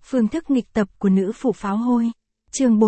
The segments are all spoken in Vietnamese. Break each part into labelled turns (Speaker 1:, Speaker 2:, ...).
Speaker 1: Phương thức nghịch tập của nữ phụ pháo hôi. Chương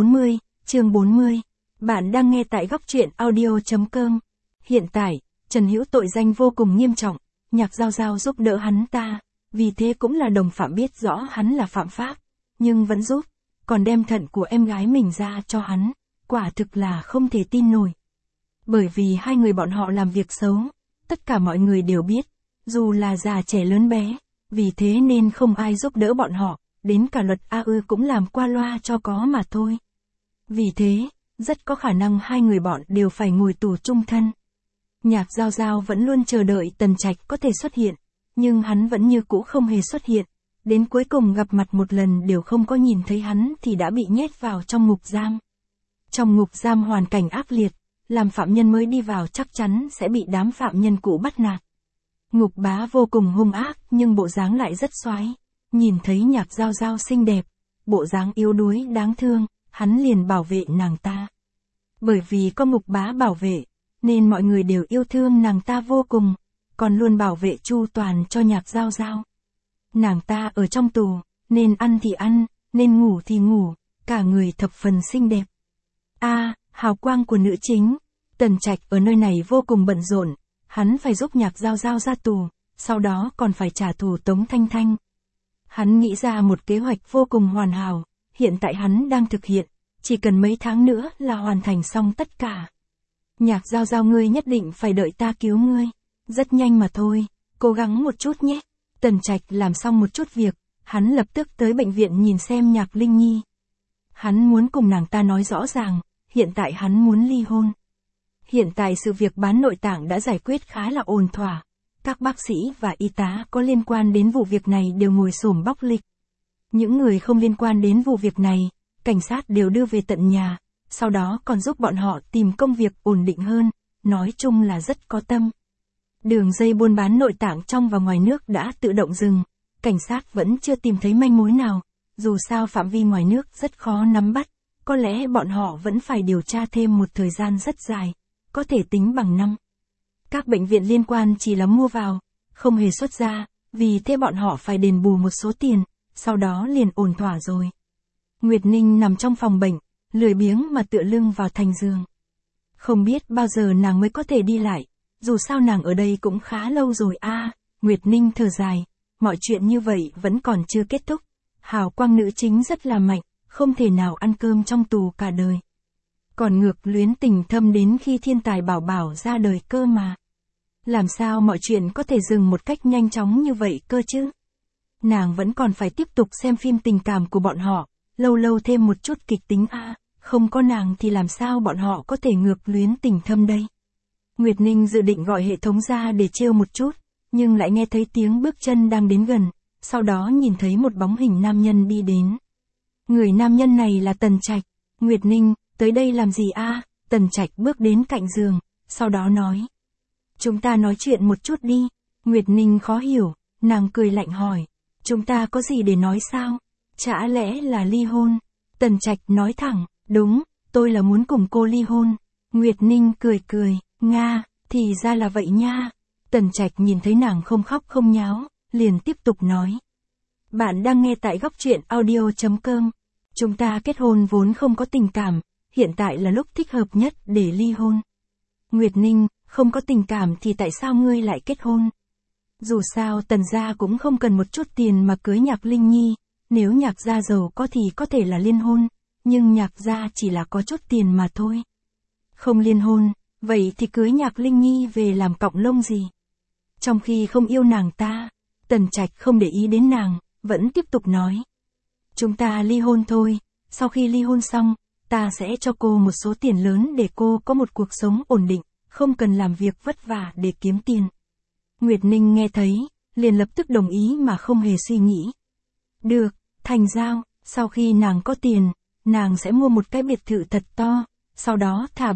Speaker 1: 40. Bạn đang nghe tại góc truyện audio.com. Hiện tại, Trần Hữu tội danh vô cùng nghiêm trọng, Nhạc Giao Giao giúp đỡ hắn ta, vì thế cũng là đồng phạm biết rõ hắn là phạm pháp, nhưng vẫn giúp, còn đem thận của em gái mình ra cho hắn, quả thực là không thể tin nổi. Bởi vì hai người bọn họ làm việc xấu, tất cả mọi người đều biết, dù là già trẻ lớn bé, vì thế nên không ai giúp đỡ bọn họ, đến cả luật AÜ cũng làm qua loa cho có mà thôi. Vì thế, rất có khả năng hai người bọn đều phải ngồi tù chung thân. Nhạc Giao Giao vẫn luôn chờ đợi Tần Trạch có thể xuất hiện, nhưng hắn vẫn như cũ không hề xuất hiện. Đến cuối cùng gặp mặt một lần đều không có nhìn thấy hắn thì đã bị nhét vào trong ngục giam. Trong ngục giam hoàn cảnh ác liệt, làm phạm nhân mới đi vào chắc chắn sẽ bị đám phạm nhân cũ bắt nạt. Ngục bá vô cùng hung ác nhưng bộ dáng lại rất xoái. Nhìn thấy Nhạc Giao Giao xinh đẹp, bộ dáng yếu đuối đáng thương, hắn liền bảo vệ nàng ta. Bởi vì có ngục bá bảo vệ, nên mọi người đều yêu thương nàng ta vô cùng, còn luôn bảo vệ chu toàn cho Nhạc Giao Giao. Nàng ta ở trong tù, nên ăn thì ăn, nên ngủ thì ngủ, cả người thập phần xinh đẹp. Hào quang của nữ chính. Tần Trạch ở nơi này vô cùng bận rộn, hắn phải giúp Nhạc Giao Giao ra tù, sau đó còn phải trả thù Tống Thanh Thanh. Hắn nghĩ ra một kế hoạch vô cùng hoàn hảo, hiện tại hắn đang thực hiện, chỉ cần mấy tháng nữa là hoàn thành xong tất cả. Nhạc Giao Giao ngươi nhất định phải đợi ta cứu ngươi, rất nhanh mà thôi, cố gắng một chút nhé. Tần Trạch làm xong một chút việc, hắn lập tức tới bệnh viện nhìn xem Nhạc Linh Nhi. Hắn muốn cùng nàng ta nói rõ ràng, hiện tại hắn muốn ly hôn. Hiện tại sự việc bán nội tạng đã giải quyết khá là ổn thỏa. Các bác sĩ và y tá có liên quan đến vụ việc này đều ngồi xổm bóc lịch. Những người không liên quan đến vụ việc này, cảnh sát đều đưa về tận nhà, sau đó còn giúp bọn họ tìm công việc ổn định hơn, nói chung là rất có tâm. Đường dây buôn bán nội tạng trong và ngoài nước đã tự động dừng, cảnh sát vẫn chưa tìm thấy manh mối nào, dù sao phạm vi ngoài nước rất khó nắm bắt, có lẽ bọn họ vẫn phải điều tra thêm một thời gian rất dài, có thể tính bằng năm. Các bệnh viện liên quan chỉ là mua vào, không hề xuất ra, vì thế bọn họ phải đền bù một số tiền, sau đó liền ổn thỏa rồi. Nguyệt Ninh nằm trong phòng bệnh, lười biếng mà tựa lưng vào thành giường. Không biết bao giờ nàng mới có thể đi lại, dù sao nàng ở đây cũng khá lâu rồi Nguyệt Ninh thở dài, mọi chuyện như vậy vẫn còn chưa kết thúc. Hào quang nữ chính rất là mạnh, không thể nào ăn cơm trong tù cả đời. Còn ngược luyến tình thâm đến khi thiên tài bảo bảo ra đời cơ mà. Làm sao mọi chuyện có thể dừng một cách nhanh chóng như vậy cơ chứ? Nàng vẫn còn phải tiếp tục xem phim tình cảm của bọn họ, lâu lâu thêm một chút kịch tính không có nàng thì làm sao bọn họ có thể ngược luyến tình thâm đây? Nguyệt Ninh dự định gọi hệ thống ra để trêu một chút, nhưng lại nghe thấy tiếng bước chân đang đến gần, sau đó nhìn thấy một bóng hình nam nhân đi đến. Người nam nhân này là Tần Trạch. Nguyệt Ninh, tới đây làm gì Tần Trạch bước đến cạnh giường, sau đó nói. Chúng ta nói chuyện một chút đi. Nguyệt Ninh khó hiểu, nàng cười lạnh hỏi. Chúng ta có gì để nói sao? Chả lẽ là ly hôn? Tần Trạch nói thẳng, đúng, tôi là muốn cùng cô ly hôn. Nguyệt Ninh cười, thì ra là vậy nha. Tần Trạch nhìn thấy nàng không khóc không nháo, liền tiếp tục nói. Bạn đang nghe tại góc truyện audio.com. Chúng ta kết hôn vốn không có tình cảm, hiện tại là lúc thích hợp nhất để ly hôn. Nguyệt Ninh, không có tình cảm thì tại sao ngươi lại kết hôn? Dù sao Tần gia cũng không cần một chút tiền mà cưới Nhạc Linh Nhi, nếu Nhạc gia giàu có thì có thể là liên hôn, nhưng Nhạc gia chỉ là có chút tiền mà thôi. Không liên hôn, vậy thì cưới Nhạc Linh Nhi về làm cọng lông gì? Trong khi không yêu nàng ta, Tần Trạch không để ý đến nàng, vẫn tiếp tục nói. Chúng ta ly hôn thôi, sau khi ly hôn xong, ta sẽ cho cô một số tiền lớn để cô có một cuộc sống ổn định, không cần làm việc vất vả để kiếm tiền. Nguyệt Ninh nghe thấy, liền lập tức đồng ý mà không hề suy nghĩ. Được, thành giao, sau khi nàng có tiền, nàng sẽ mua một cái biệt thự thật to, sau đó thả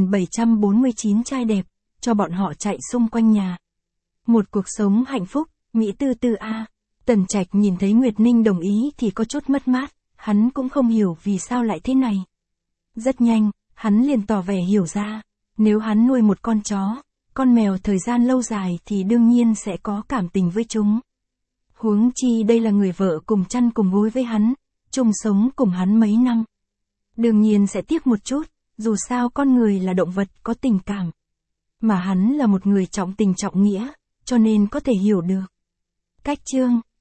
Speaker 1: 7.749 trai đẹp, cho bọn họ chạy xung quanh nhà. Một cuộc sống hạnh phúc, mỹ tư tư Tần Trạch nhìn thấy Nguyệt Ninh đồng ý thì có chút mất mát, hắn cũng không hiểu vì sao lại thế này. Rất nhanh, hắn liền tỏ vẻ hiểu ra, nếu hắn nuôi một con chó, con mèo thời gian lâu dài thì đương nhiên sẽ có cảm tình với chúng. Huống chi đây là người vợ cùng chăn cùng gối với hắn, chung sống cùng hắn mấy năm. Đương nhiên sẽ tiếc một chút, dù sao con người là động vật có tình cảm. Mà hắn là một người trọng tình trọng nghĩa, cho nên có thể hiểu được. Cách chương